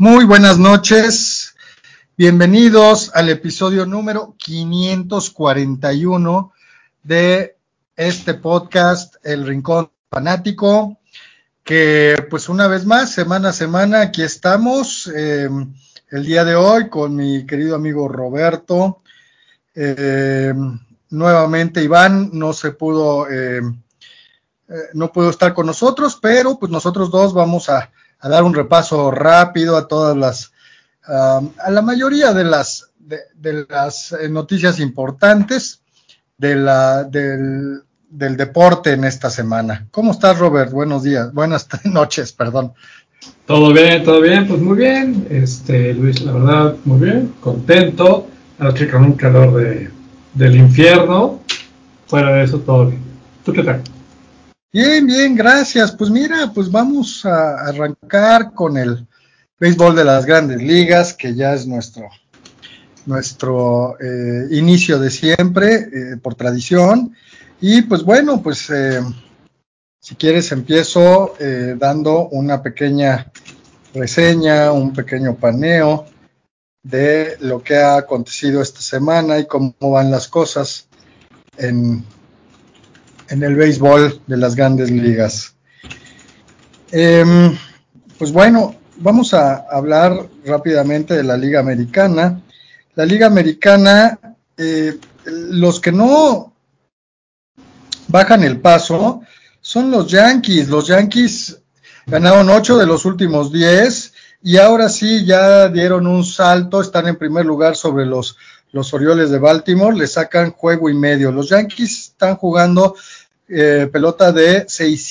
Muy buenas noches, bienvenidos al episodio número 541 de este podcast, El Rincón Fanático, que pues una vez más, semana a semana, aquí estamos, el día de hoy con mi querido amigo Roberto. Nuevamente Iván no pudo estar con nosotros, pero pues nosotros dos vamos a dar un repaso rápido a todas a la mayoría de las noticias importantes del deporte en esta semana. ¿Cómo estás, Robert? Buenos días, buenas noches, perdón. Todo bien, pues muy bien, Luis, la verdad, muy bien, contento, aquí con un calor del infierno, fuera de eso todo bien. ¿Tú qué tal? Bien, gracias. Pues mira, pues vamos a arrancar con el béisbol de las Grandes Ligas, que ya es nuestro inicio de siempre, por tradición. Y pues bueno, pues si quieres empiezo dando una pequeña reseña, un pequeño paneo de lo que ha acontecido esta semana y cómo van las cosas en el béisbol de las Grandes Ligas. Pues bueno, vamos a hablar rápidamente de la Liga Americana. La Liga Americana, los que no bajan el paso son los Yankees. Los Yankees ganaron 8 de los últimos 10 y ahora sí ya dieron un salto, están en primer lugar sobre los Orioles de Baltimore, le sacan juego y medio. Los Yankees están jugando pelota de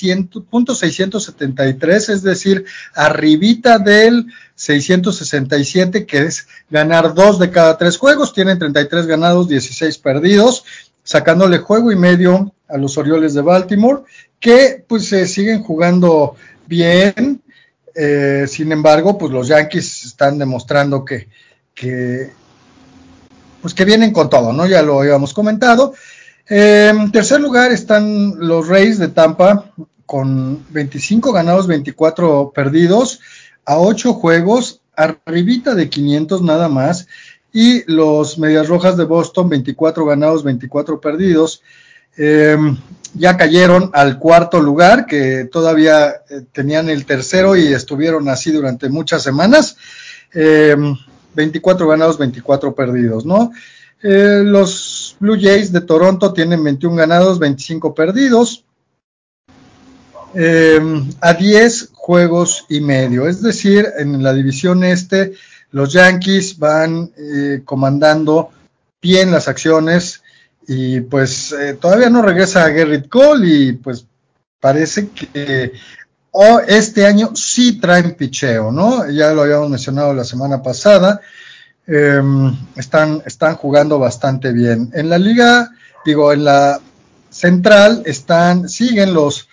673, es decir, arribita del 667, que es ganar 2 de cada 3 juegos, tienen 33 ganados, 16 perdidos, sacándole juego y medio a los Orioles de Baltimore, que pues siguen jugando bien. Sin embargo, pues los Yankees están demostrando que vienen con todo, ¿no? Ya lo habíamos comentado. En tercer lugar están los Rays de Tampa con 25 ganados, 24 perdidos, a 8 juegos, arribita de 500 nada más, y los Medias Rojas de Boston, 24 ganados, 24 perdidos, ya cayeron al cuarto lugar, que todavía tenían el tercero y estuvieron así durante muchas semanas, 24 ganados, 24 perdidos, ¿no? Los Blue Jays de Toronto tienen 21 ganados, 25 perdidos, a 10 juegos y medio. Es decir, en la división este, los Yankees van comandando bien las acciones y pues todavía no regresa a Gerrit Cole y pues parece que este año sí traen picheo, ¿no? Ya lo habíamos mencionado la semana pasada. Están jugando bastante bien. En la liga, en la central siguen los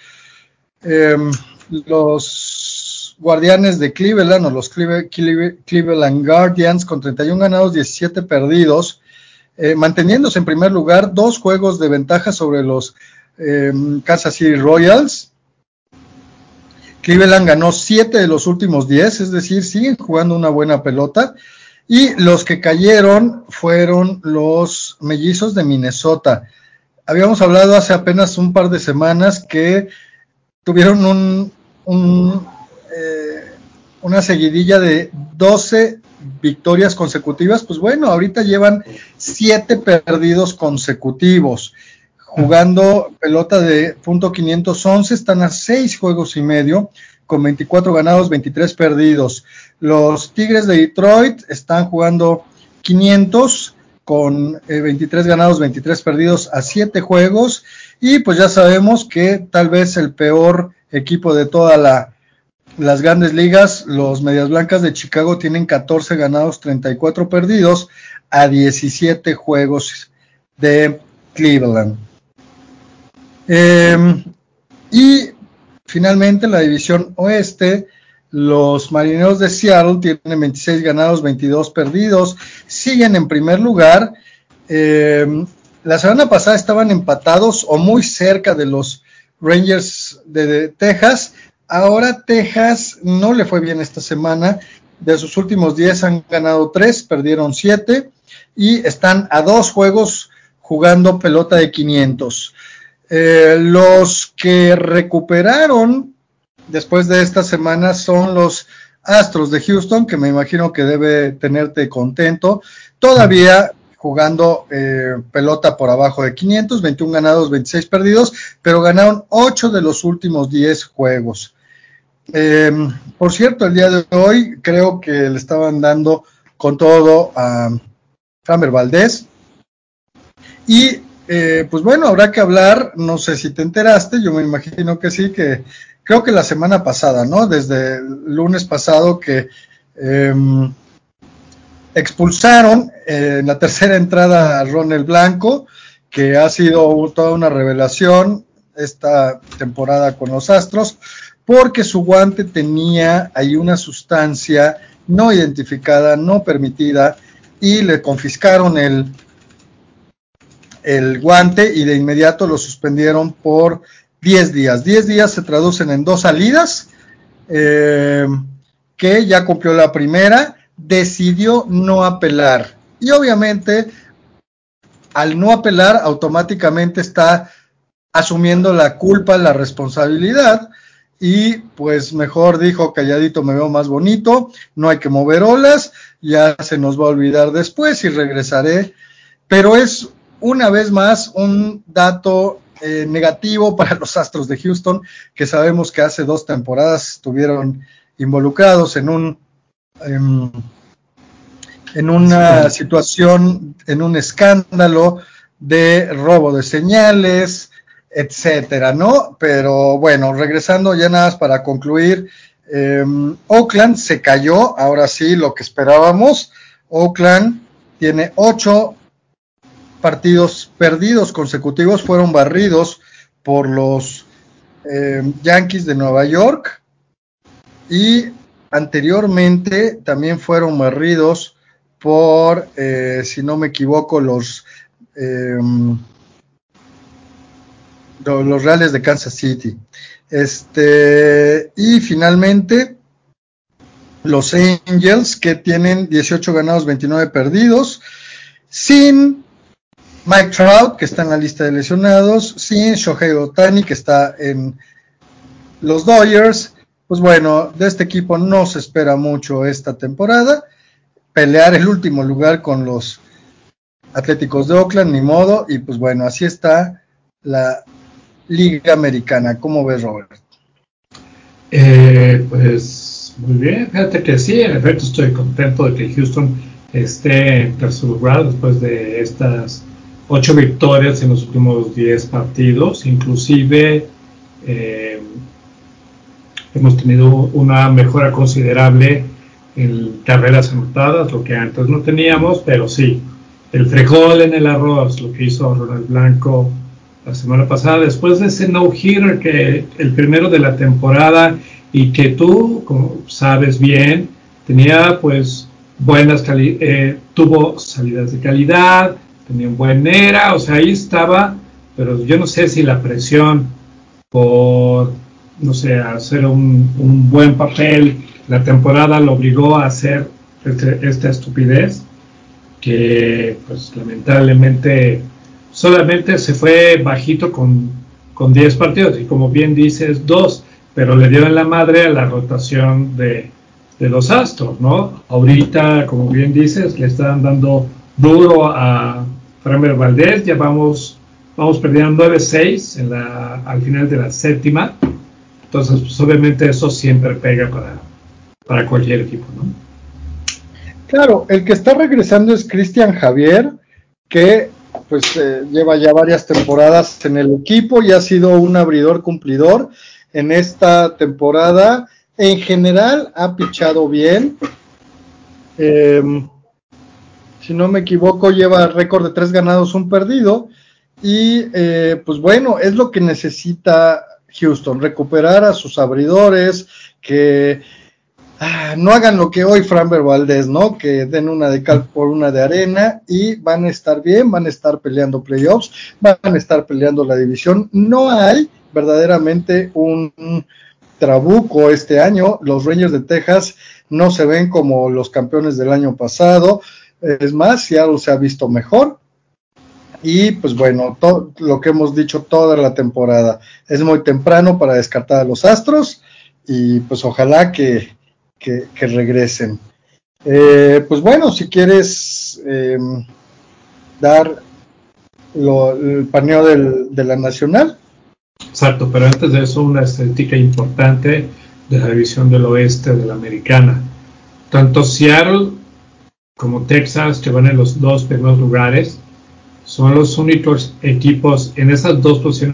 Guardianes de Cleveland o los Cleveland Guardians con 31 ganados, 17 perdidos, manteniéndose en primer lugar, 2 juegos de ventaja sobre los Kansas City Royals. Cleveland ganó 7 de los últimos 10, es decir, siguen jugando una buena pelota. Y los que cayeron fueron los Mellizos de Minnesota. Habíamos hablado hace apenas un par de semanas que tuvieron una seguidilla de 12 victorias consecutivas. Pues bueno, ahorita llevan 7 perdidos consecutivos. Jugando pelota de .511, están a 6 juegos y medio, con 24 ganados, 23 perdidos. Los Tigres de Detroit están jugando 500 con 23 ganados, 23 perdidos a 7 juegos. Y pues ya sabemos que tal vez el peor equipo de todas las Grandes Ligas, los Medias Blancas de Chicago, tienen 14 ganados, 34 perdidos a 17 juegos de Cleveland. Y finalmente en la división oeste, los Marineros de Seattle tienen 26 ganados, 22 perdidos, siguen en primer lugar. La semana pasada estaban empatados o muy cerca de los Rangers de Texas. Ahora Texas no le fue bien esta semana, De sus últimos 10 han ganado 3, perdieron 7 y están a 2 juegos jugando pelota de 500. Los que recuperaron después de esta semana son los Astros de Houston, que me imagino que debe tenerte contento. Todavía jugando pelota por abajo de 500, 21 ganados, 26 perdidos, pero ganaron 8 de los últimos 10 juegos. Por cierto, el día de hoy creo que le estaban dando con todo a Framber Valdez. Y pues bueno, habrá que hablar, no sé si te enteraste, yo me imagino que sí, que creo que la semana pasada, ¿no? Desde el lunes pasado que expulsaron en la tercera entrada a Ronald Blanco, que ha sido toda una revelación esta temporada con los Astros, porque su guante tenía ahí una sustancia no identificada, no permitida, y le confiscaron el guante y de inmediato lo suspendieron por 10 días. 10 días se traducen en 2 salidas, que ya cumplió la primera, decidió no apelar. Y obviamente, al no apelar, automáticamente está asumiendo la culpa, la responsabilidad, y pues mejor dijo, calladito me veo más bonito, no hay que mover olas, ya se nos va a olvidar después y regresaré. Pero es una vez más un dato negativo para los Astros de Houston, que sabemos que hace 2 temporadas estuvieron involucrados en una situación, en un escándalo de robo de señales, etcétera, ¿no? Pero bueno, regresando ya nada más para concluir, Oakland se cayó, ahora sí, lo que esperábamos. Oakland tiene 8 partidos perdidos consecutivos, fueron barridos por los Yankees de Nueva York, y anteriormente también fueron barridos por, si no me equivoco, los Reales de Kansas City. Y finalmente los Angels, que tienen 18 ganados, 29 perdidos, sin Mike Trout, que está en la lista de lesionados, sin Shohei Ohtani, que está en los Dodgers. Pues bueno, de este equipo no se espera mucho esta temporada. Pelear el último lugar con los Atléticos de Oakland, ni modo. Y pues bueno, así está la Liga Americana. ¿Cómo ves, Robert? Pues muy bien, fíjate que sí, en efecto estoy contento de que Houston esté en tercer lugar después de estas 8 victorias en los últimos 10 partidos. Inclusive hemos tenido una mejora considerable en carreras anotadas, lo que antes no teníamos, pero sí, el frijol en el arroz, lo que hizo Ronald Blanco la semana pasada, después de ese no-hitter, que el primero de la temporada, y que tú, como sabes bien, tenía pues tuvo salidas de calidad, tenía un buen era, o sea, ahí estaba, pero yo no sé si la presión por, no sé, hacer un buen papel, la temporada lo obligó a hacer esta estupidez, que pues lamentablemente solamente se fue bajito con 10 partidos, y como bien dices, 2, pero le dio en la madre a la rotación de los Astros, ¿no? Ahorita, como bien dices, le están dando duro a Framber Valdez, ya vamos perdiendo 9-6 al final de la séptima, entonces pues obviamente eso siempre pega para cualquier equipo, ¿no? Claro, el que está regresando es Cristian Javier, que pues lleva ya varias temporadas en el equipo y ha sido un abridor cumplidor en esta temporada. En general ha pichado bien. Si no me equivoco, lleva récord de 3 ganados, 1 perdido. Y pues bueno, es lo que necesita Houston, recuperar a sus abridores, que no hagan lo que hoy Framber Valdez, ¿no? Que den una de cal por una de arena, y van a estar bien, van a estar peleando playoffs, van a estar peleando la división. No hay verdaderamente un trabuco este año. Los Rangers de Texas no se ven como los campeones del año pasado. Es más, Seattle se ha visto mejor. Y pues bueno, todo lo que hemos dicho toda la temporada, es muy temprano para descartar a los Astros y pues ojalá que regresen. Pues bueno, si quieres dar el paneo de la Nacional. Exacto, pero antes de eso una estadística importante de la división del oeste de la americana. Tanto Seattle como Texas, que van en los 2 primeros lugares, son los únicos equipos en esas 2 posiciones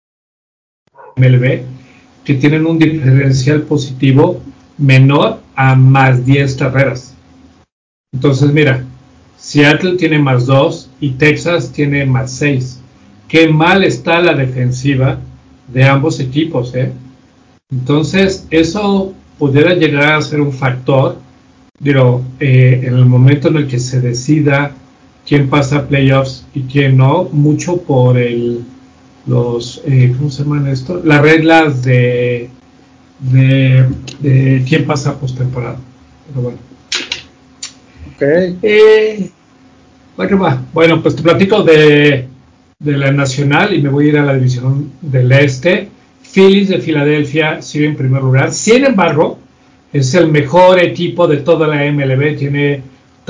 MLB que tienen un diferencial positivo menor a más 10 carreras. Entonces, mira, Seattle tiene más 2 y Texas tiene más 6. Qué mal está la defensiva de ambos equipos, ¿eh? Entonces, eso pudiera llegar a ser un factor, digo, en el momento en el que se decida quién pasa a playoffs y quién no, mucho por ¿cómo se llaman esto? Las reglas de quién pasa a postemporada. Pero bueno. Ok. Bueno, pues te platico de la Nacional y me voy a ir a la división del Este. Phillies de Filadelfia sigue en primer lugar. Sin embargo, es el mejor equipo de toda la MLB. Tiene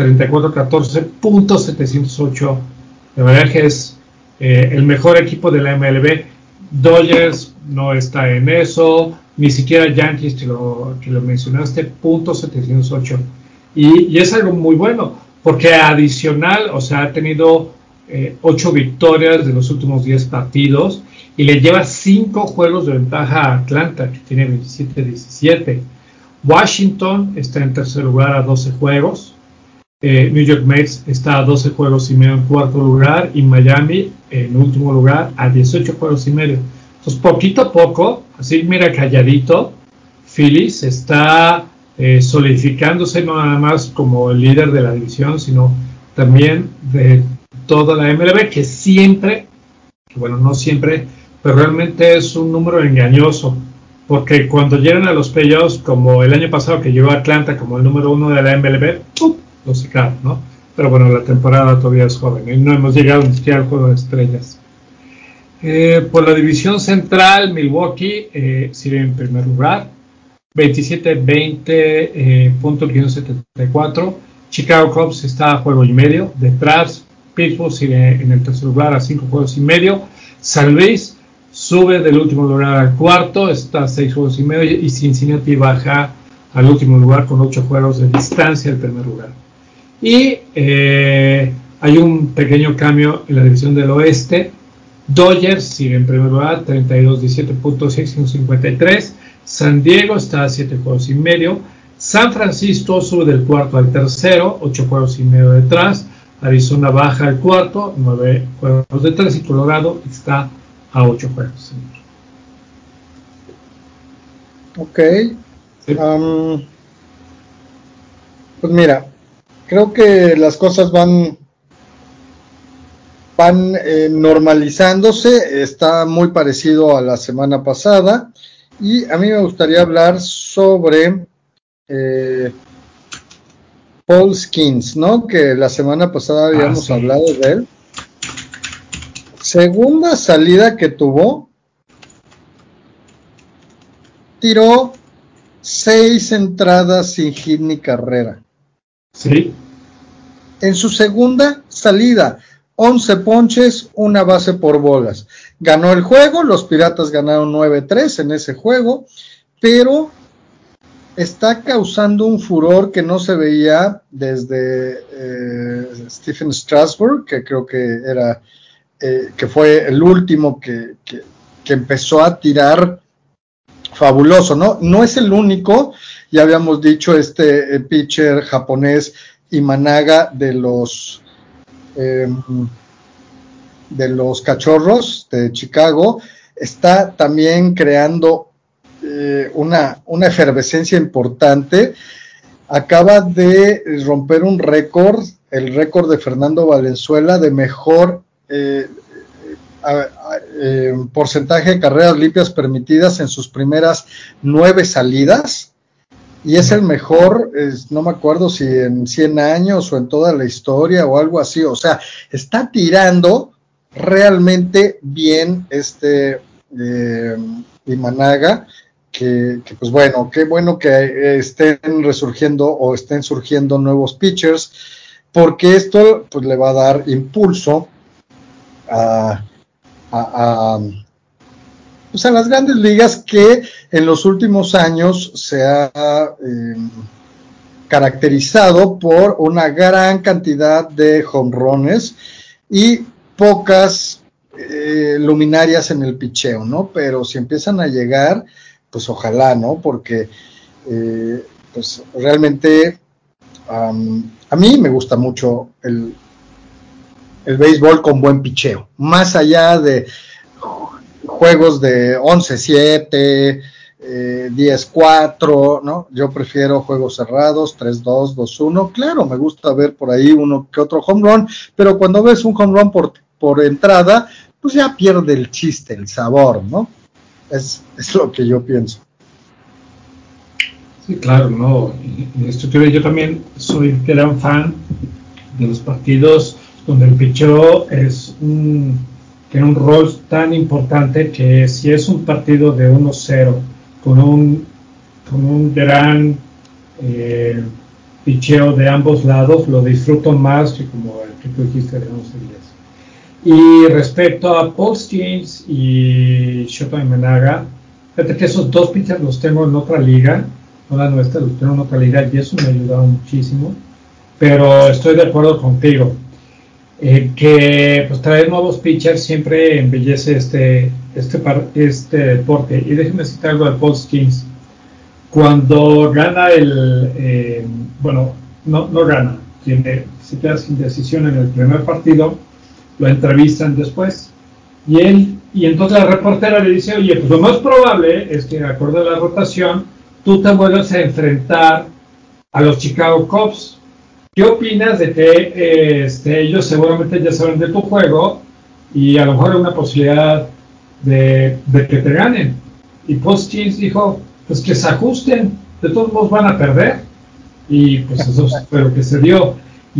34-14.708. De verdad que es el mejor equipo de la MLB. Dodgers no está en eso. Ni siquiera Yankees, que lo mencionaste, .708. Y es algo muy bueno, porque adicional, o sea, ha tenido 8 victorias de los últimos 10 partidos y le lleva 5 juegos de ventaja a Atlanta, que tiene 27-17. Washington está en tercer lugar a 12 juegos. New York Mets está a 12 juegos y medio en cuarto lugar y Miami en último lugar a 18 juegos y medio. Entonces, poquito a poco, así mira calladito, Phillies está solidificándose no nada más como el líder de la división, sino también de toda la MLB, que siempre, bueno, no siempre, pero realmente es un número engañoso, porque cuando llegan a los playoffs, como el año pasado que llegó a Atlanta como el número 1 de la MLB, lo sacaron, ¿no? Pero bueno, la temporada todavía es joven y no hemos llegado ni siquiera al juego de estrellas. Por la división central, Milwaukee sigue en primer lugar, 27-20.574. Chicago Cubs está a juego y medio. Detrás, Pittsburgh sigue en el tercer lugar a 5 juegos y medio. San Luis sube del último lugar al cuarto, está a 6 juegos y medio. Y Cincinnati baja al último lugar con 8 juegos de distancia del primer lugar. Y hay un pequeño cambio en la división del oeste. Dodgers sigue en primer lugar, 32-17.653. San Diego está a 7 juegos y medio. San Francisco sube del cuarto al tercero, 8 juegos y medio detrás. Arizona baja al cuarto, 9 juegos detrás. Y Colorado está a 8 juegos. Ok. Sí. Pues mira, creo que las cosas van normalizándose. Está muy parecido a la semana pasada. Y a mí me gustaría hablar sobre Paul Skeens, ¿no? Que la semana pasada habíamos hablado de él. Segunda salida que tuvo, tiró 6 entradas sin hit ni carrera. Sí. En su segunda salida, 11 ponches, 1 base por bolas. Ganó el juego, los Piratas ganaron 9-3 en ese juego, pero está causando un furor que no se veía desde Stephen Strasburg, que creo que era que fue el último que empezó a tirar fabuloso, ¿no? No es el único, ya habíamos dicho, pitcher japonés Imanaga de los Cachorros de Chicago, está también creando una efervescencia importante. Acaba de romper un récord, el récord de Fernando Valenzuela de mejor porcentaje de carreras limpias permitidas en sus primeras 9 salidas. y es el mejor, no me acuerdo si en 100 años o en toda la historia o algo así, o sea, está tirando realmente bien Imanaga, que pues bueno, qué bueno que estén resurgiendo o estén surgiendo nuevos pitchers, porque esto pues le va a dar impulso a, a, a pues a las grandes ligas que en los últimos años se ha caracterizado por una gran cantidad de jonrones y pocas luminarias en el picheo, ¿no? Pero si empiezan a llegar, pues ojalá, ¿no? Porque pues realmente a mí me gusta mucho el béisbol con buen picheo, más allá de juegos de 11-7, 10-4, ¿no? Yo prefiero juegos cerrados, 3-2, 2-1. Claro, me gusta ver por ahí uno que otro home run, pero cuando ves un home run por entrada, pues ya pierde el chiste, el sabor, ¿no? Es lo que yo pienso. Sí, claro, no. En esto yo también soy gran fan de los partidos donde el picheo tiene un rol tan importante que si es un partido de 1-0 con con un gran eh, picheo de ambos lados, lo disfruto más que como el que tú dijiste de 11-10. Y respecto a Paul Skeens y Shota Imanaga, fíjate que esos dos pitchers los tengo en otra liga, no la nuestra, los tengo en otra liga y eso me ha ayudado muchísimo. Pero estoy de acuerdo contigo, que pues traer nuevos pitchers siempre embellece este deporte. Y déjenme citar algo de Paul Skeens. Cuando gana bueno, no gana, se queda sin decisión en el primer partido, lo entrevistan después y entonces la reportera le dice, oye, pues lo más probable es que acorde a la rotación tú te vuelvas a enfrentar a los Chicago Cubs. ¿Qué opinas de que ellos seguramente ya saben de tu juego y a lo mejor hay una posibilidad de que te ganen? Y Postins dijo, pues que se ajusten, de todos modos van a perder. Y pues eso fue lo que se dio.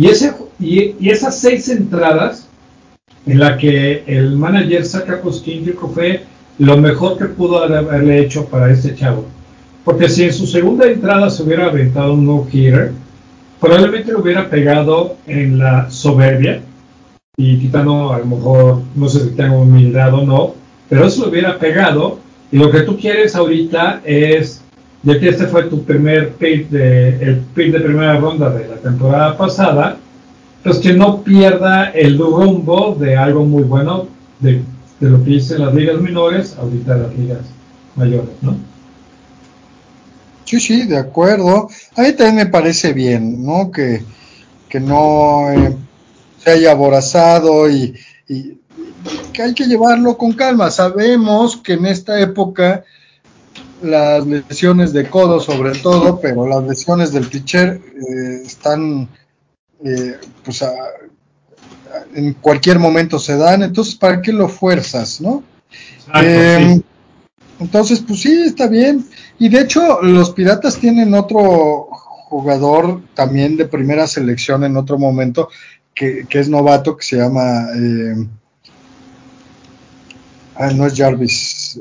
Y esas 6 entradas en la que el manager saca Postin, yo creo que fue lo mejor que pudo haberle hecho para este chavo. Porque si en su segunda entrada se hubiera aventado un no-hitter, probablemente lo hubiera pegado en la soberbia y quitando a lo mejor, no sé si tengo humildad o no, pero eso lo hubiera pegado y lo que tú quieres ahorita es, ya que este fue tu primer el pick de primera ronda de la temporada pasada, pues que no pierda el rumbo de algo muy bueno de lo que hice en las ligas menores, ahorita en las ligas mayores, ¿no? Sí, sí, de acuerdo. A mí también me parece bien, ¿no? Que no se haya aborazado y que hay que llevarlo con calma. Sabemos que en esta época las lesiones de codo sobre todo, pero las lesiones del pitcher están pues en cualquier momento se dan, entonces ¿para qué lo fuerzas, no? Exacto, sí. Eh, entonces, pues sí, está bien. Y de hecho, los Piratas tienen otro jugador también de primera selección en otro momento, que es novato, que se llama... no es Jarvis.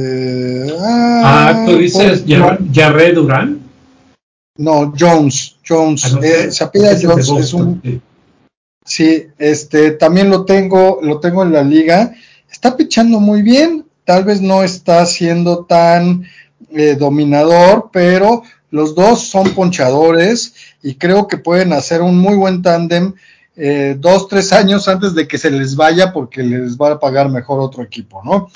Tú dices Jarred Durán. No, Jones. Ah, Jones. no sé, Se apellida ese es de Jones. Es Boston. un... Sí. Sí, también lo tengo en la liga. Está pichando muy bien. Tal vez no está siendo tan dominador, pero los dos son ponchadores y creo que pueden hacer un muy buen tándem 2, 3 años antes de que se les vaya porque les va a pagar mejor otro equipo, ¿no?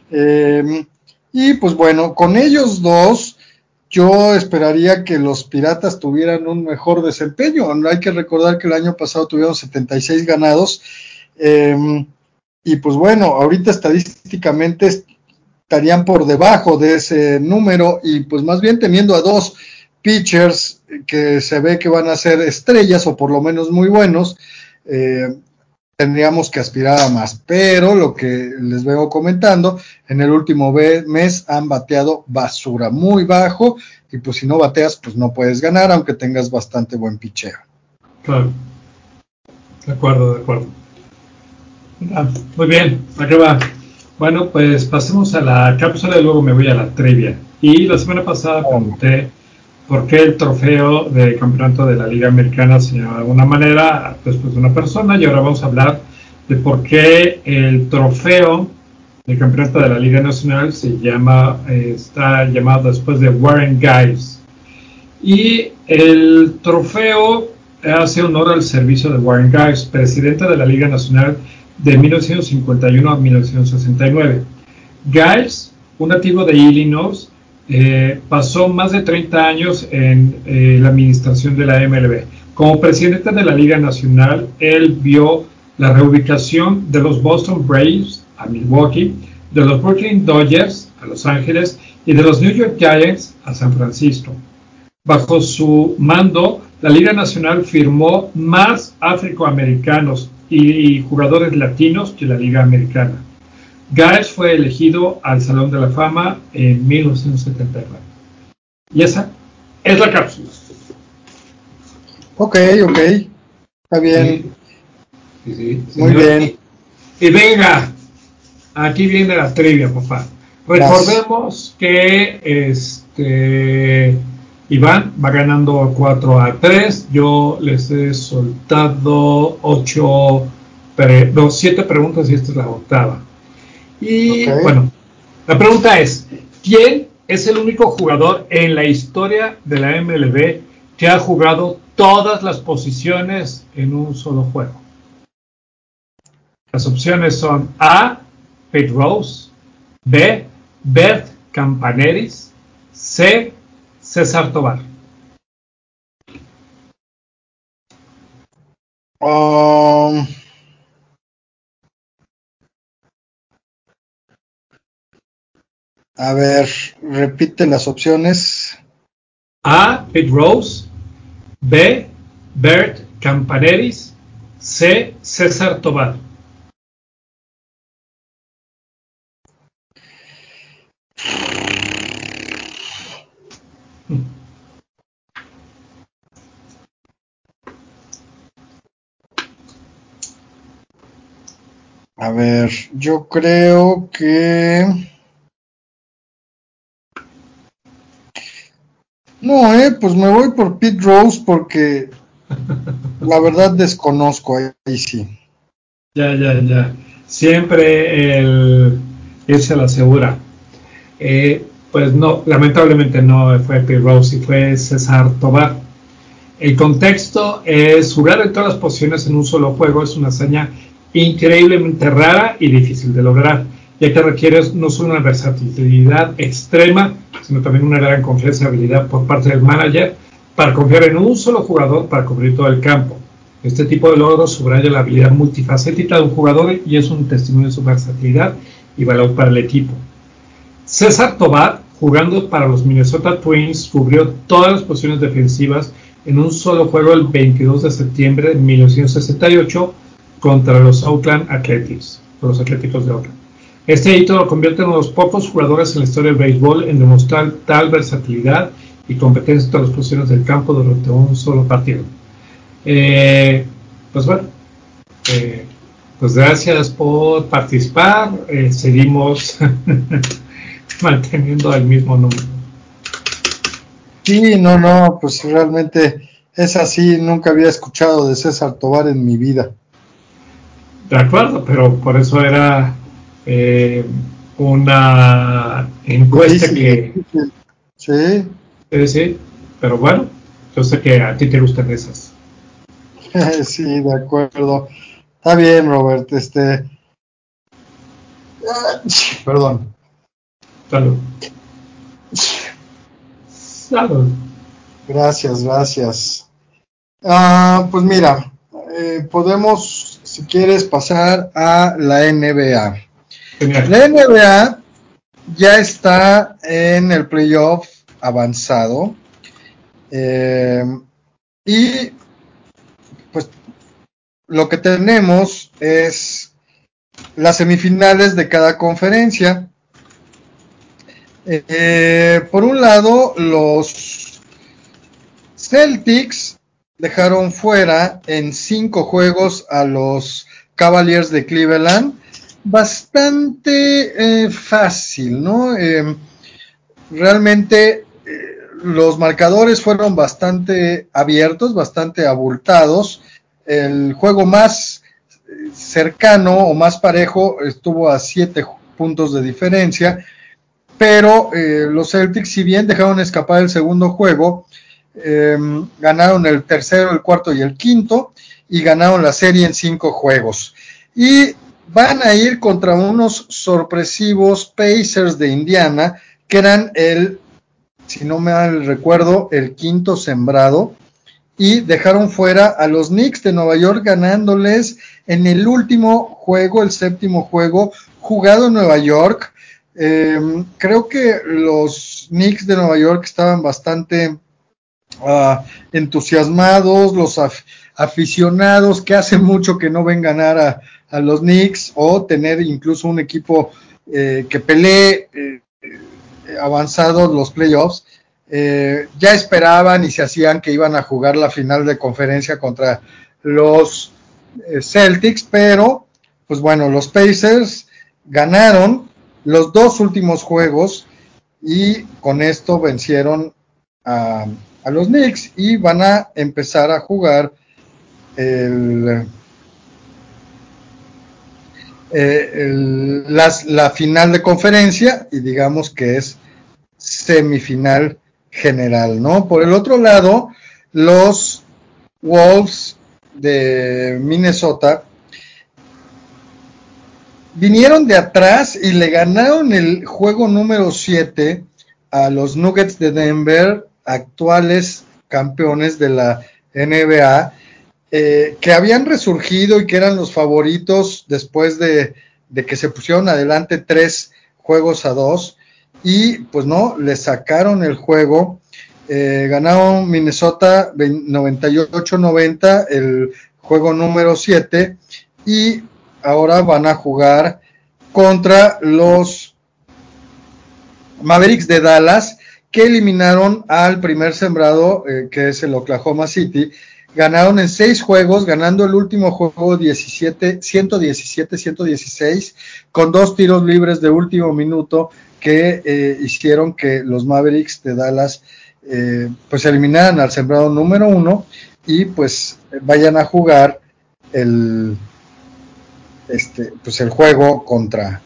Y pues bueno, con ellos dos yo esperaría que los Piratas tuvieran un mejor desempeño. Hay que recordar que el año pasado tuvieron 76 ganados. Y pues bueno, ahorita estadísticamente estarían por debajo de ese número y pues más bien teniendo a dos pitchers que se ve que van a ser estrellas o por lo menos muy buenos, eh, tendríamos que aspirar a más, pero lo que les vengo comentando, en el último mes han bateado basura, muy bajo, y pues si no bateas, pues no puedes ganar, aunque tengas bastante buen picheo. Claro, de acuerdo, de acuerdo. Muy bien, acá va. Bueno, pues pasemos a la cápsula y luego me voy a la trivia. Y la semana pasada pregunté por qué el trofeo de campeonato de la Liga Americana se llama de alguna manera después de una persona, y ahora vamos a hablar de por qué el trofeo de campeonato de la Liga Nacional está llamado después de Warren Giles. Y el trofeo hace honor al servicio de Warren Giles, presidente de la Liga Nacional de 1951 a 1969. Giles, un nativo de Illinois, pasó más de 30 años en la administración de la MLB. Como presidente de la Liga Nacional, él vio la reubicación de los Boston Braves a Milwaukee, de los Brooklyn Dodgers a Los Ángeles y de los New York Giants a San Francisco. Bajo su mando, la Liga Nacional firmó más afroamericanos y jugadores latinos que la Liga Americana. Giles fue elegido al Salón de la Fama en 1979. Y esa es la cápsula. Ok, está bien. Sí, muy bien. Y venga, aquí viene la trivia, papá. Recordemos que Iván va ganando 4-3. Yo les he soltado 7 preguntas y esta es la octava. Y bueno, la pregunta es, ¿quién es el único jugador en la historia de la MLB que ha jugado todas las posiciones en un solo juego? Las opciones son A, Pete Rose, B, Bert Campaneris, C, César Tovar. A ver, repite las opciones. A, Pete Rose, B, Bert Campaneris, C, César Tovar. A ver, yo creo que... No, pues me voy por Pete Rose porque la verdad desconozco, ahí sí. Ya. Siempre él se lo asegura. Pues no, lamentablemente no fue Pete Rose y fue César Tovar. El contexto es jugar en todas las posiciones en un solo juego es una hazaña increíblemente rara y difícil de lograr, ya que requiere no solo una versatilidad extrema, sino también una gran confianza y habilidad por parte del manager para confiar en un solo jugador para cubrir todo el campo. Este tipo de logros subraya la habilidad multifacética de un jugador y es un testimonio de su versatilidad y valor para el equipo. César Tovar, jugando para los Minnesota Twins, cubrió todas las posiciones defensivas en un solo juego el 22 de septiembre de 1968 contra los Oakland Athletics, los Atléticos de Oakland. Este hito lo convierte en uno de los pocos jugadores en la historia del béisbol en demostrar tal versatilidad y competencia en todas las posiciones del campo durante un solo partido. Pues bueno, pues gracias por participar. Seguimos manteniendo el mismo número. Sí, no, pues realmente es así, nunca había escuchado de César Tovar en mi vida. De acuerdo, pero por eso era una encuesta Difícil. Sí, sí, pero bueno, yo sé que a ti te gustan esas. sí, de acuerdo. Está bien, Robert, perdón. Salud. Salud. Gracias. Pues mira, podemos, si quieres, pasar a la NBA. Genial. La NBA ya está en el playoff avanzado. Y pues lo que tenemos es las semifinales de cada conferencia. Por un lado, los Celtics dejaron fuera en 5 juegos a los Cavaliers de Cleveland. Bastante fácil, ¿no? Realmente los marcadores fueron bastante abiertos, bastante abultados. El juego más cercano o más parejo estuvo a 7 puntos de diferencia, pero los Celtics, si bien dejaron escapar el segundo juego, ganaron el tercero, el cuarto y el quinto, y ganaron la serie en 5 juegos. Y van a ir contra unos sorpresivos Pacers de Indiana, que eran si no me mal recuerdo, el quinto sembrado, y dejaron fuera a los Knicks de Nueva York, ganándoles en el último juego, el séptimo juego, jugado en Nueva York. Creo que los Knicks de Nueva York estaban bastante entusiasmados, los aficionados que hace mucho que no ven ganar a los Knicks, o tener incluso un equipo que pelee avanzados los playoffs, ya esperaban y se hacían que iban a jugar la final de conferencia contra los Celtics, pero pues bueno, los Pacers ganaron los 2 últimos juegos y con esto vencieron a los Knicks y van a empezar a jugar la final de conferencia, y digamos que es semifinal general, ¿no? Por el otro lado, los Wolves de Minnesota vinieron de atrás y le ganaron el juego número 7 a los Nuggets de Denver, actuales campeones de la NBA, que habían resurgido y que eran los favoritos después de que se pusieron adelante 3 juegos a 2, y pues no, le sacaron el juego. Ganaron Minnesota 98-90 el juego número 7, y ahora van a jugar contra los Mavericks de Dallas, que eliminaron al primer sembrado, que es el Oklahoma City. Ganaron en 6 juegos, ganando el último juego 117-116, con 2 tiros libres de último minuto que hicieron que los Mavericks de Dallas pues eliminaran al sembrado número 1 y pues vayan a jugar el juego contra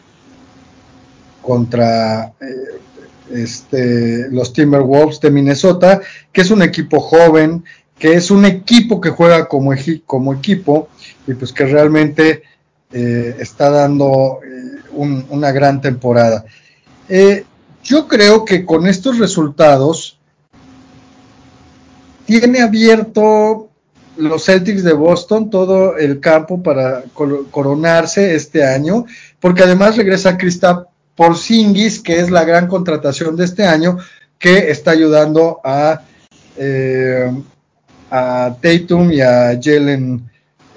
los Timberwolves de Minnesota, que es un equipo joven, que es un equipo que juega como equipo, y pues que realmente está dando una gran temporada. Yo creo que con estos resultados tiene abierto los Celtics de Boston todo el campo para coronarse este año, porque además regresa Kristaps Porzingis, que es la gran contratación de este año, que está ayudando a Tatum y a Jaylen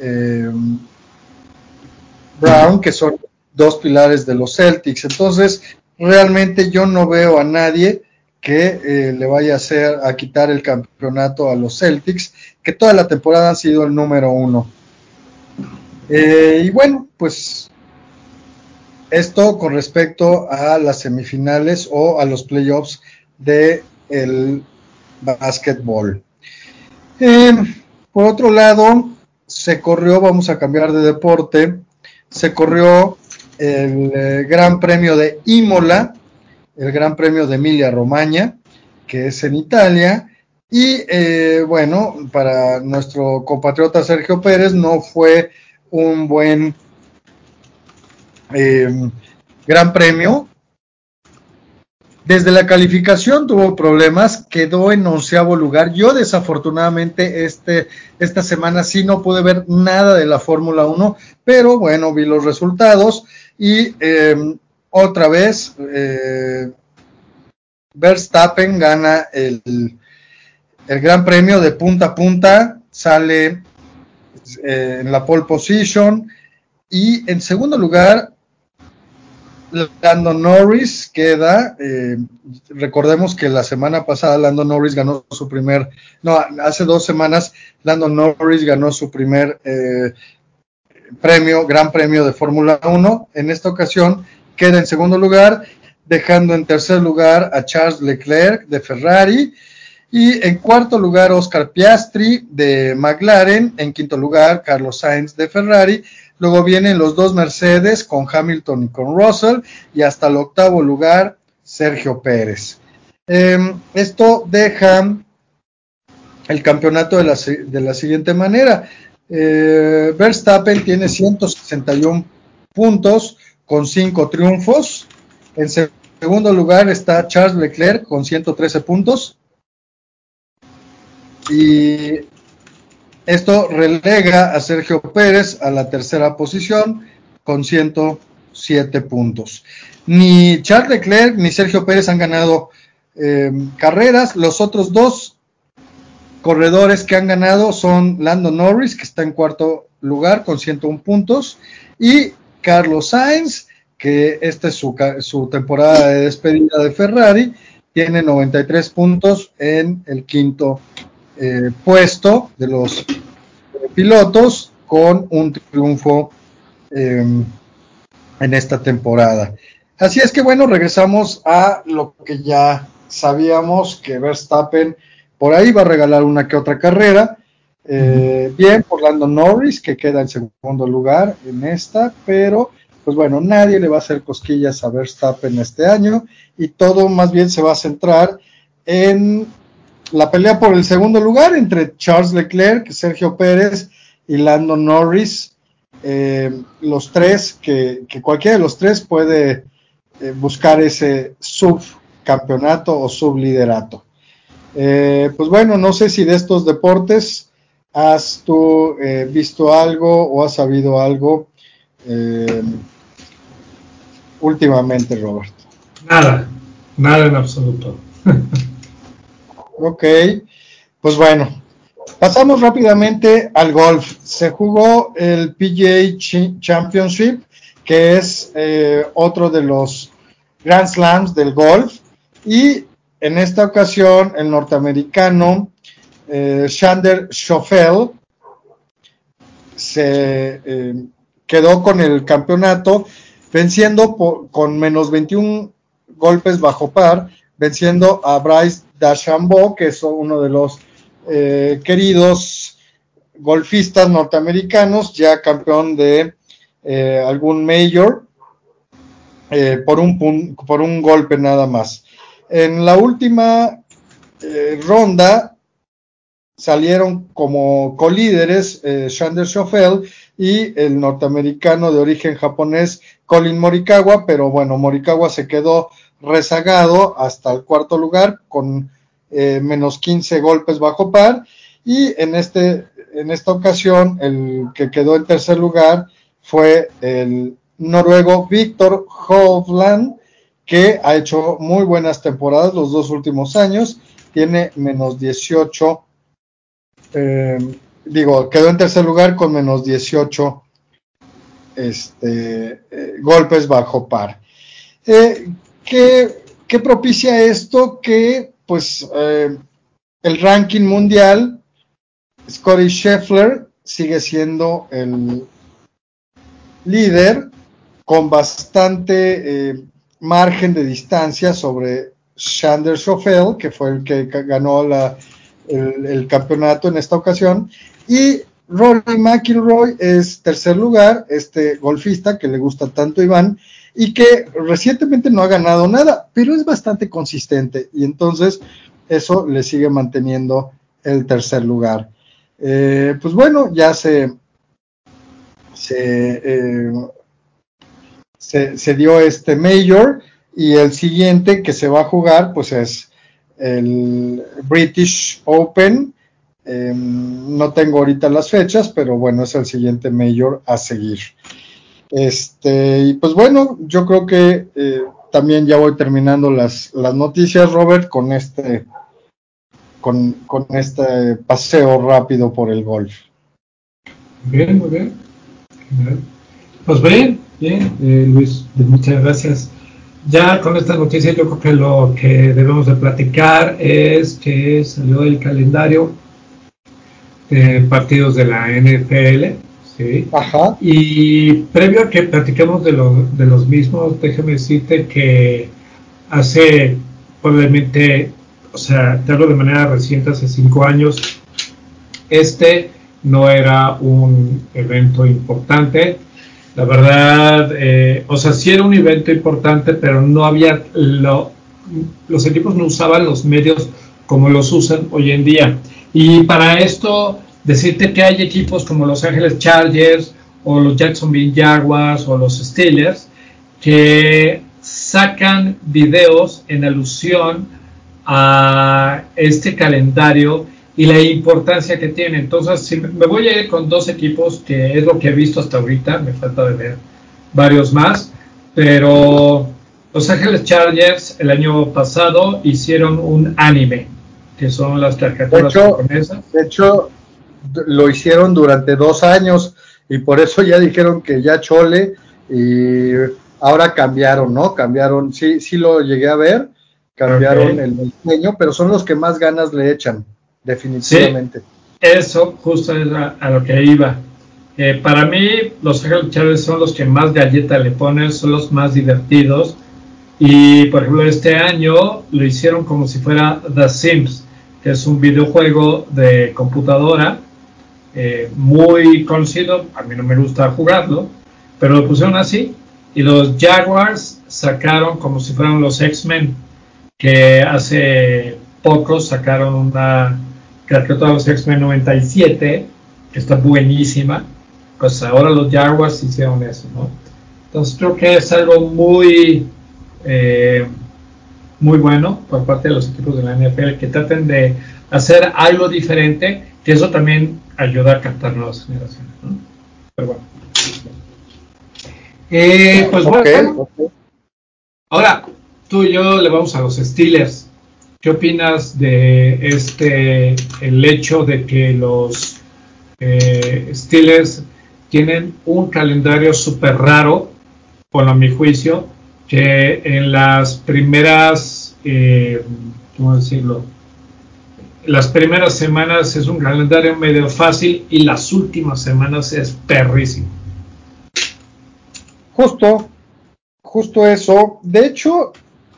Brown, que son 2 pilares de los Celtics. Entonces, realmente yo no veo a nadie que le vaya a quitar el campeonato a los Celtics, que toda la temporada han sido el número 1. Y bueno, pues esto con respecto a las semifinales o a los playoffs de el básquetbol. Por otro lado, se corrió, vamos a cambiar de deporte, se corrió el Gran Premio de Imola, el Gran Premio de Emilia Romagna, que es en Italia, y bueno, para nuestro compatriota Sergio Pérez no fue un buen Gran Premio. Desde la calificación tuvo problemas, quedó en 11º lugar. Yo desafortunadamente esta semana sí no pude ver nada de la Fórmula 1, pero bueno, vi los resultados y otra vez Verstappen gana el Gran Premio de punta a punta, sale en la pole position. Y en segundo lugar, Lando Norris queda, recordemos que la semana pasada Lando Norris ganó su primer, no, hace 2 semanas Lando Norris ganó su primer Gran Premio de Fórmula 1. En esta ocasión queda en segundo lugar, dejando en tercer lugar a Charles Leclerc de Ferrari, y en cuarto lugar Oscar Piastri de McLaren, en quinto lugar Carlos Sainz de Ferrari. Luego vienen los 2 Mercedes con Hamilton y con Russell, y hasta el octavo lugar Sergio Pérez. Esto deja el campeonato de la siguiente manera. Verstappen tiene 161 puntos con 5 triunfos. En segundo lugar está Charles Leclerc con 113 puntos. Y esto relega a Sergio Pérez a la tercera posición con 107 puntos. Ni Charles Leclerc ni Sergio Pérez han ganado carreras. Los otros 2 corredores que han ganado son Lando Norris, que está en cuarto lugar con 101 puntos, y Carlos Sainz, que esta es su temporada de despedida de Ferrari, tiene 93 puntos en el quinto puesto de los pilotos, con un triunfo en esta temporada. Así es que bueno, regresamos a lo que ya sabíamos, que Verstappen por ahí va a regalar una que otra carrera. Bien por Lando Norris, que queda en segundo lugar en esta, pero pues bueno, nadie le va a hacer cosquillas a Verstappen este año, y todo más bien se va a centrar en la pelea por el segundo lugar entre Charles Leclerc, Sergio Pérez y Lando Norris. Los tres, que cualquiera de los tres puede buscar ese subcampeonato o subliderato. Pues bueno, no sé si de estos deportes has tú visto algo o has sabido algo últimamente, Robert. Nada en absoluto. Ok, pues bueno, pasamos rápidamente al golf. Se jugó el PGA Championship, que es otro de los Grand Slams del golf, y en esta ocasión el norteamericano Xander Schauffele se quedó con el campeonato, venciendo con menos 21 golpes bajo par, venciendo a Bryce DeChambeau, que es uno de los queridos golfistas norteamericanos, ya campeón de algún major, por un golpe nada más. En la última ronda salieron como colíderes Xander Schauffele y el norteamericano de origen japonés Collin Morikawa, pero bueno, Morikawa se quedó rezagado hasta el cuarto lugar con menos 15 golpes bajo par, y en esta ocasión el que quedó en tercer lugar fue el noruego Viktor Hovland, que ha hecho muy buenas temporadas los 2 últimos años, tiene menos 18, quedó en tercer lugar con menos 18 golpes bajo par. ¿Qué propicia esto? Que pues el ranking mundial, Scottie Scheffler sigue siendo el líder con bastante margen de distancia sobre Xander Schauffele, que fue el que ganó el campeonato en esta ocasión, y Rory McIlroy es tercer lugar, este golfista que le gusta tanto a Iván, y que recientemente no ha ganado nada, pero es bastante consistente, y entonces eso le sigue manteniendo el tercer lugar. Pues bueno, ya se dio este Major, y el siguiente que se va a jugar pues es el British Open. No tengo ahorita las fechas, pero bueno, es el siguiente Major a seguir. Y pues bueno, yo creo que también ya voy terminando las noticias, Robert, con este paseo rápido por el golf. Bien, muy bien. Genial. Pues bien, bien, Luis, muchas gracias. Ya con esta noticia yo creo que lo que debemos de platicar es que salió el calendario de partidos de la NFL, ¿sí? Ajá. Y previo a que platiquemos de los mismos, déjame decirte que hace probablemente, o sea, te hablo de manera reciente, hace 5 años, este no era un evento importante. La verdad, o sea, sí era un evento importante, pero no había, los equipos no usaban los medios como los usan hoy en día. Y para esto, decirte que hay equipos como Los Ángeles Chargers o los Jacksonville Jaguars o los Steelers que sacan videos en alusión a este calendario y la importancia que tiene. Entonces, si me voy a ir con dos equipos, que es lo que he visto hasta ahorita, me falta de ver varios más, pero Los Ángeles Chargers el año pasado hicieron un anime, que son las De caricaturas hecho, japonesas. de hecho, lo hicieron durante 2 años y por eso ya dijeron que ya chole y ahora cambiaron, ¿no? Cambiaron, sí, sí lo llegué a ver, cambiaron Ok. el diseño, pero son los que más ganas le echan, Sí, definitivamente. eso justo es a lo que iba. Para mí, los Ángeles Chargers son los que más galleta le ponen, son los más divertidos. Y por ejemplo, este año lo hicieron como si fuera The Sims, que es un videojuego de computadora muy conocido. A mí no me gusta jugarlo, pero lo pusieron así. Y los Jaguars sacaron como si fueran los X-Men, que hace poco sacaron una caricatura de los X-Men 97, que está buenísima. Pues ahora los Jaguars hicieron eso, ¿no? Entonces creo que es algo eh, muy bueno por parte de los equipos de la NFL que traten de hacer algo diferente, que eso también ayuda a captar nuevas generaciones, ¿no? Pero bueno. Pues Ok, bueno, ok. ahora tú y yo le vamos a los Steelers. ¿Qué opinas de el hecho de que los Steelers tienen un calendario súper raro, bueno, a mi juicio, que en las primeras, ¿cómo decirlo? Las primeras semanas es un calendario medio fácil y las últimas semanas es perrísimo. Justo, justo eso. De hecho,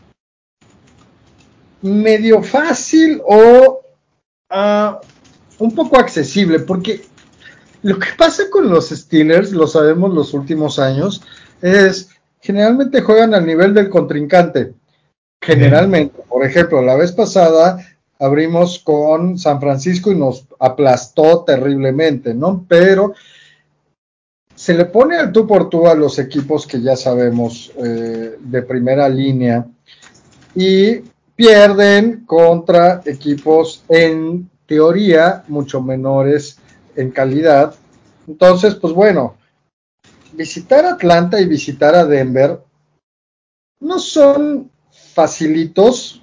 medio fácil o un poco accesible, porque lo que pasa con los Steelers, lo sabemos los últimos años, es generalmente juegan al nivel del contrincante. ¿Eh? Generalmente, por ejemplo, la vez pasada abrimos con San Francisco y nos aplastó terriblemente, ¿no? Pero se le pone al tú por tú a los equipos que ya sabemos de primera línea y pierden contra equipos en teoría mucho menores en calidad. Entonces, pues bueno, visitar Atlanta y visitar a Denver no son facilitos.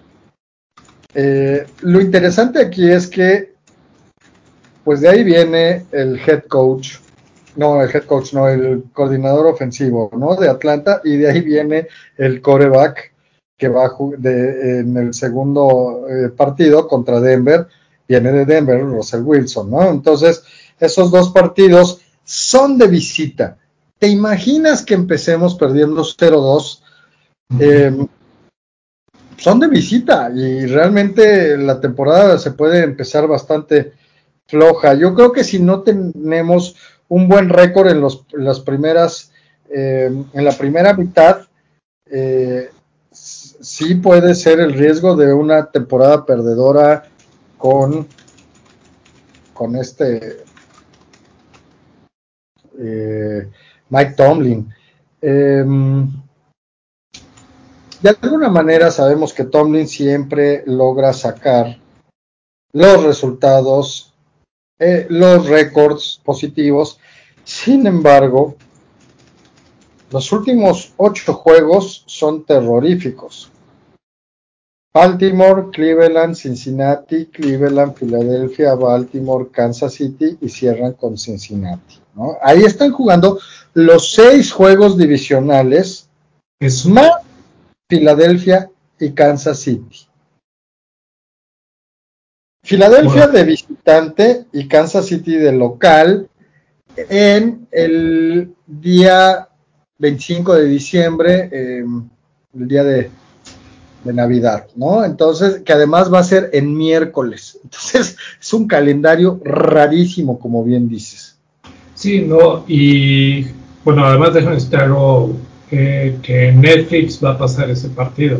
Lo interesante aquí es que, pues de ahí viene el head coach, no, el head coach, no, el coordinador ofensivo, ¿no? De Atlanta, y de ahí viene el quarterback que va en el segundo partido contra Denver, viene de Denver, Russell Wilson, ¿no? Entonces, esos dos partidos son de visita. ¿Te imaginas que empecemos perdiendo 0-2? Uh-huh. Eh, Son de visita y realmente la temporada se puede empezar bastante floja. Yo creo que si no tenemos un buen récord en las primeras, en la primera mitad, sí puede ser el riesgo de una temporada perdedora con, con Mike Tomlin. Eh, de alguna manera sabemos que Tomlin siempre logra sacar los resultados, los récords positivos. Sin embargo, los últimos 8 juegos son terroríficos. Baltimore, Cleveland, Cincinnati, Cleveland, Filadelfia, Baltimore, Kansas City y cierran con Cincinnati, ¿no? Ahí están jugando los 6 juegos divisionales, más Filadelfia y Kansas City. Filadelfia de visitante y Kansas City de local en el día 25 de diciembre, el día de Navidad, ¿no? Entonces, que además va a ser en miércoles. Entonces, es un calendario rarísimo, como bien dices. Sí, no, y bueno, además déjame decirte algo, que Netflix va a pasar ese partido.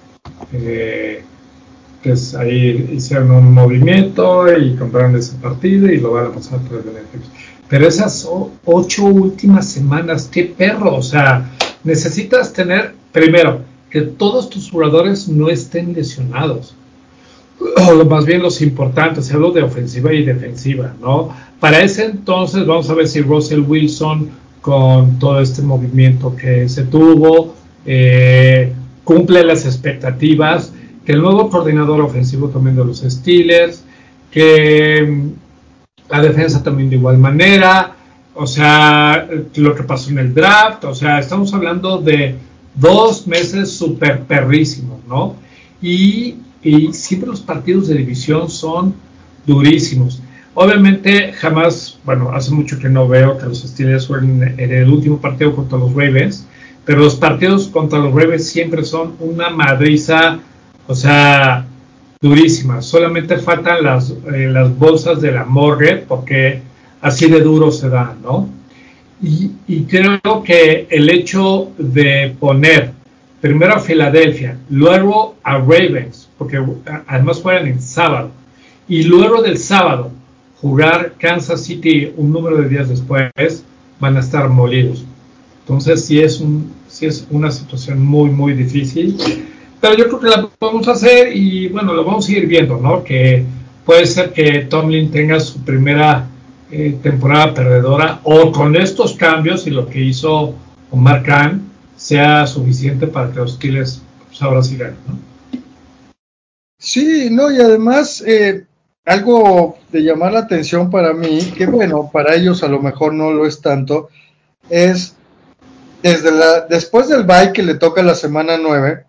Pues ahí hicieron un movimiento y compraron ese partido y lo van a pasar a través de Netflix. Pero esas 8 últimas semanas, qué perro, o sea, necesitas tener, primero, que todos tus jugadores no estén lesionados, o más bien los importantes, hablo de ofensiva y defensiva, ¿no? Para ese entonces vamos a ver si Russell Wilson, con todo este movimiento que se tuvo, cumple las expectativas, que el nuevo coordinador ofensivo también de los Steelers, que la defensa también de igual manera, o sea, lo que pasó en el draft, o sea, estamos hablando de 2 meses súper perrísimos, ¿no? Y siempre los partidos de división son durísimos. Obviamente jamás, bueno, hace mucho que no veo que los Steelers jueguen en el último partido contra los Ravens, pero los partidos contra los Ravens siempre son una madriza, o sea, durísimas. Solamente faltan las bolsas de la morgue, porque así de duro se da, ¿no? Y creo que el hecho de poner primero a Filadelfia, luego a Ravens, porque además juegan en sábado, y luego del sábado jugar Kansas City un número de días después, van a estar molidos. Entonces sí es una situación muy, muy difícil, pero yo creo que la podemos hacer y bueno, lo vamos a ir viendo, ¿no? Que puede ser que Tomlin tenga su primera temporada perdedora, o con estos cambios y lo que hizo Omar Khan sea suficiente para que los Steelers pues, ahora sí ganen, ¿no? Sí, no, y además algo de llamar la atención para mí, que bueno, para ellos a lo mejor no lo es tanto, es después del bye que le toca la semana 9,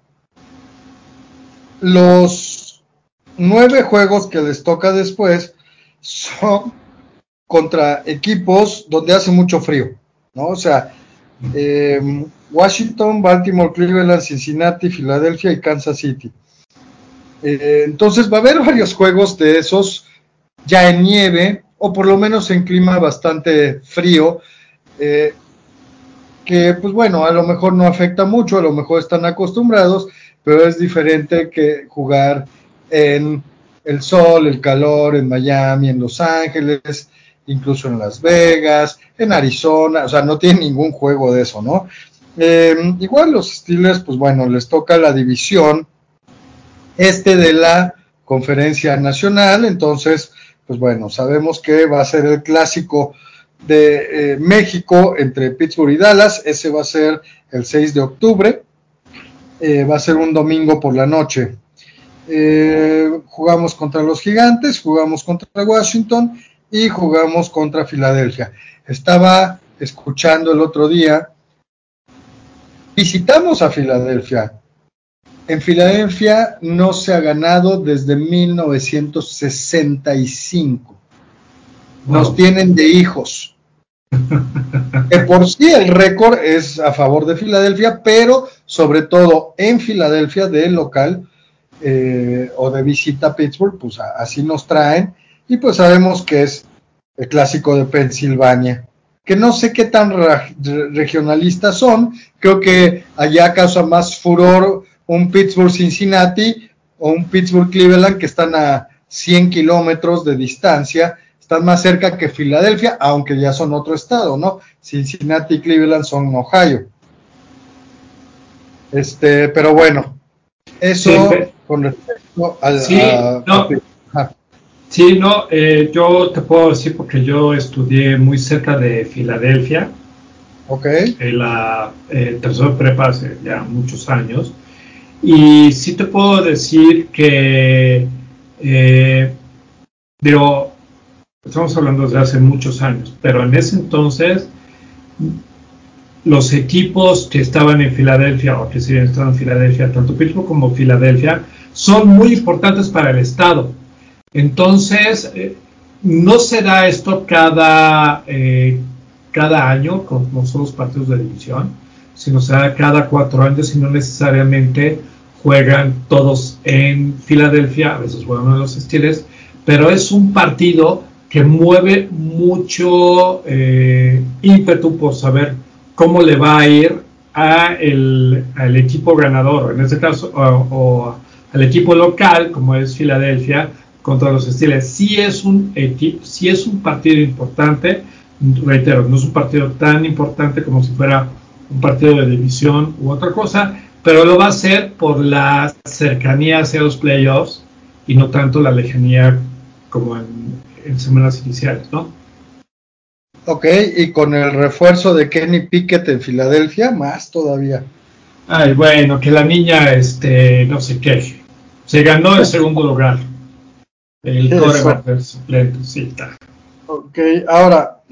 los 9 juegos que les toca después son contra equipos donde hace mucho frío, ¿no? O sea, Washington, Baltimore, Cleveland, Cincinnati, Filadelfia y Kansas City. Entonces va a haber varios juegos de esos ya en nieve o por lo menos en clima bastante frío, que pues bueno, a lo mejor no afecta mucho, a lo mejor están acostumbrados, pero es diferente que jugar en el sol, el calor, en Miami, en Los Ángeles, incluso en Las Vegas, en Arizona, o sea, no tienen ningún juego de eso, ¿no? Igual los Steelers, pues bueno, les toca la división de la Conferencia Nacional, entonces, pues bueno, sabemos que va a ser el clásico de México entre Pittsburgh y Dallas, ese va a ser el 6 de octubre, va a ser un domingo por la noche. Jugamos contra los Gigantes, jugamos contra Washington y jugamos contra Filadelfia. Estaba escuchando el otro día, visitamos a Filadelfia. En Filadelfia no se ha ganado desde 1965. Nos tienen de hijos. Que por sí el récord es a favor de Filadelfia, pero sobre todo en Filadelfia de local o de visita a Pittsburgh, pues así nos traen y pues sabemos que es el clásico de Pensilvania, que no sé qué tan regionalistas son, creo que allá causa más furor un Pittsburgh-Cincinnati o un Pittsburgh-Cleveland que están a 100 kilómetros de distancia, están más cerca que Filadelfia, aunque ya son otro estado, ¿no? Cincinnati y Cleveland son Ohio. Pero bueno, eso Sí, con respecto al... sí, no, sí, no, yo te puedo decir porque yo estudié muy cerca de Filadelfia, Ok. en la tercera prepa hace ya muchos años, Y sí te puedo decir que, digo, estamos hablando de hace muchos años, pero en ese entonces los equipos que estaban en Filadelfia o que siguen estando en Filadelfia, tanto Pittsburgh como Filadelfia, son muy importantes para el estado. Entonces, no se da esto cada año, como son los partidos de división, sino se da cada 4 años y no necesariamente juegan todos en Filadelfia, a veces juegan en los Steelers, pero es un partido que mueve mucho ímpetu por saber cómo le va a ir al equipo ganador, en este caso, o al equipo local, como es Filadelfia, contra los Steelers. Sí es un partido importante, reitero, no es un partido tan importante como si fuera un partido de división u otra cosa, pero lo va a hacer por la cercanía hacia los playoffs y no tanto la lejanía como en semanas iniciales, ¿no? Ok, y con el refuerzo de Kenny Pickett en Filadelfia, más todavía. Ay, bueno, que la niña, no se queje. Se ganó el segundo lugar. El Eso. coreback del suplente, sí, está. Ok, ahora,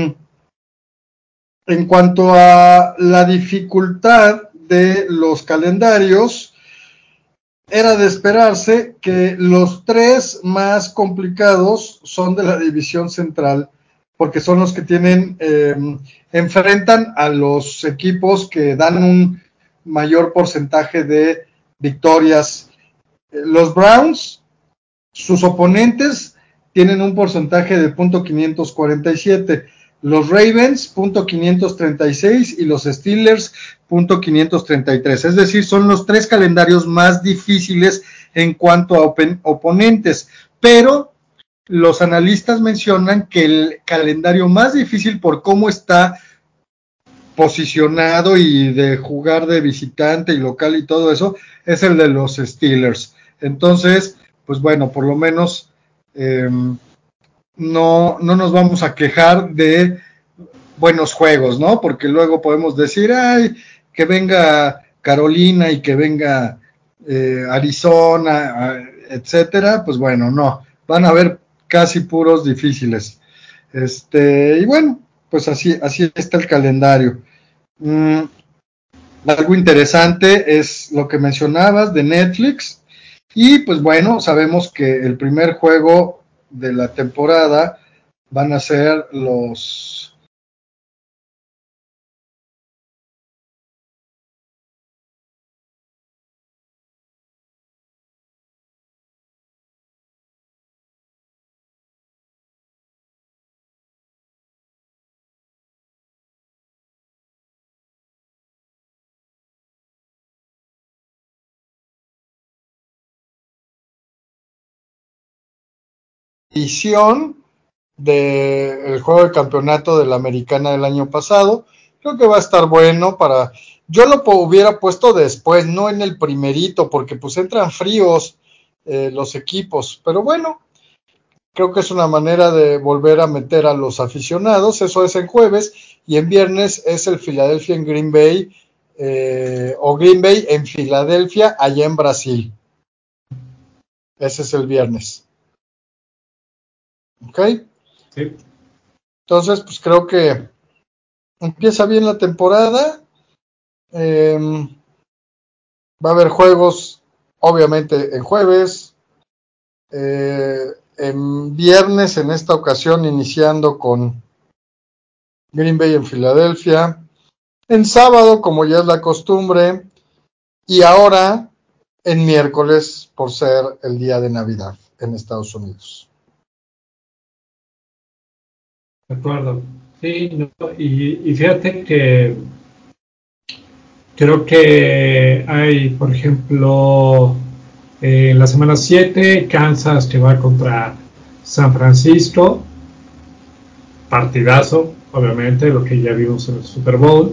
en cuanto a la dificultad de los calendarios, era de esperarse que los tres más complicados son de la división central, porque son los que enfrentan a los equipos que dan un mayor porcentaje de victorias. Los Browns, sus oponentes, tienen un porcentaje de .547, los Ravens .536 y los Steelers .533, es decir, son los tres calendarios más difíciles en cuanto a oponentes, pero los analistas mencionan que el calendario más difícil por cómo está posicionado y de jugar de visitante y local y todo eso es el de los Steelers. Entonces, pues bueno, por lo menos no nos vamos a quejar de buenos juegos, ¿no? Porque luego podemos decir, ay, que venga Carolina y que venga Arizona, etcétera. Pues bueno, no, van a haber casi puros difíciles. Y bueno, pues así está el calendario. Mm, Algo interesante es lo que mencionabas de Netflix. Y pues bueno, sabemos que el primer juego de la temporada van a ser los... edición del juego de campeonato de la americana del año pasado. Creo que va a estar bueno para... Yo lo hubiera puesto después, no en el primerito, porque pues entran fríos los equipos. Pero bueno, creo que es una manera de volver a meter a los aficionados. Eso es en jueves y en viernes es el Philadelphia en Green Bay o Green Bay en Filadelfia, allá en Brasil. Ese es el viernes. ¿Ok? Sí. Entonces, pues creo que empieza bien la temporada. Va a haber juegos, obviamente, en jueves, en viernes, en esta ocasión, iniciando con Green Bay en Filadelfia, en sábado, como ya es la costumbre, y ahora en miércoles, por ser el día de Navidad en Estados Unidos. De acuerdo. Sí, no, y fíjate que creo que hay, por ejemplo, en la semana 7, Kansas que va contra San Francisco, partidazo, obviamente, lo que ya vimos en el Super Bowl.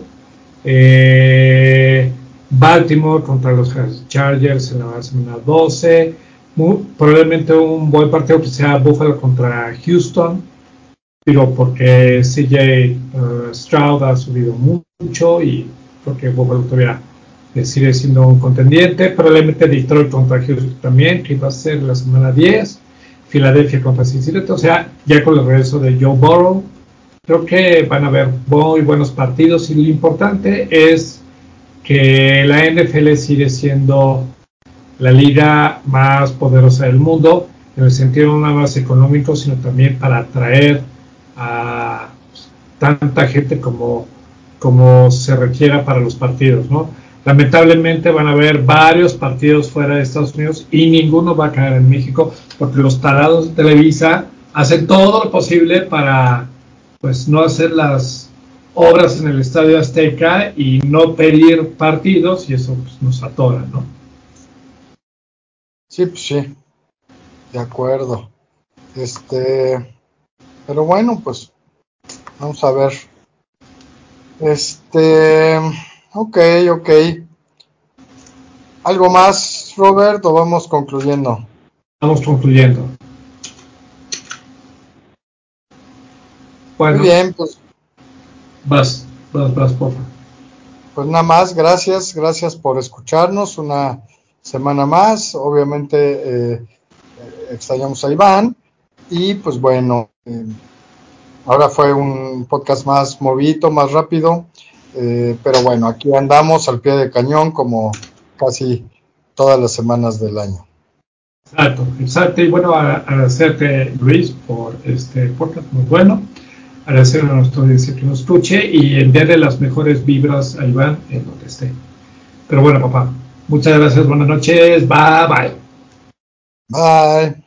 Baltimore contra los Chargers en la semana 12. Probablemente un buen partido que sea Buffalo contra Houston. Digo, porque CJ Stroud ha subido mucho y porque Buffalo todavía sigue siendo un contendiente. Probablemente Detroit contra Houston también, que va a ser la semana 10. Filadelfia contra Cincinnati, o sea, ya con el regreso de Joe Burrow, creo que van a haber muy buenos partidos y lo importante es que la NFL sigue siendo la liga más poderosa del mundo, en el sentido no nada más económico, sino también para atraer a tanta gente como se requiera para los partidos, ¿no? Lamentablemente van a haber varios partidos fuera de Estados Unidos y ninguno va a caer en México porque los tarados de Televisa hacen todo lo posible para pues no hacer las obras en el Estadio Azteca y no pedir partidos y eso pues, nos atora, ¿no? Sí, pues sí, de acuerdo. Pero bueno, pues vamos a ver. Este, ok, ok. ¿Algo más, Robert, o vamos concluyendo? Vamos concluyendo. Muy Bueno, bien, pues, vas, por favor. pues nada más, gracias por escucharnos una semana más. Obviamente extrañamos a Iván y pues bueno, ahora fue un podcast más movido, más rápido, pero bueno, aquí andamos al pie de cañón como casi todas las semanas del año. Exacto. Y bueno, agradecerte, Luis, por este podcast muy bueno. Agradecerle a nuestra audiencia que nos escuche y enviarle las mejores vibras a Iván en donde esté. Pero bueno, papá, muchas gracias, buenas noches, bye bye. Bye.